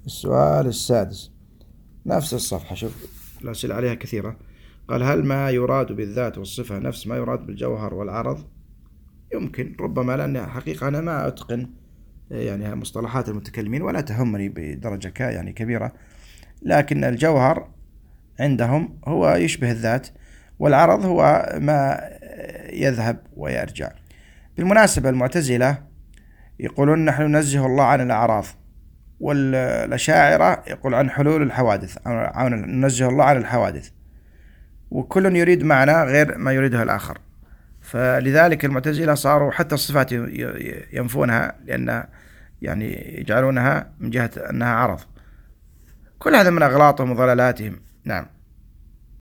السؤال السادس نفس الصفحة، شوف الأسئلة عليها كثيرة. قال: هل ما يراد بالذات والصفة نفس ما يراد بالجوهر والعرض؟ يمكن، ربما، لأن حقيقة أنا ما أتقن يعني مصطلحات المتكلمين ولا تهمني بدرجة يعني كبيرة، لكن الجوهر عندهم هو يشبه الذات، والعرض هو ما يذهب ويرجع. بالمناسبة المعتزلة يقولون نحن ننزه الله عن الأعراض، والأشاعرة يقول عن حلول الحوادث، أو ننزه الله عن الحوادث، وكل يريد معنى غير ما يريده الآخر. فلذلك المعتزلة صاروا حتى الصفات ينفونها، لأن يعني يجعلونها من جهة أنها عرض. كل هذا من أغلاطهم وضلالاتهم. نعم.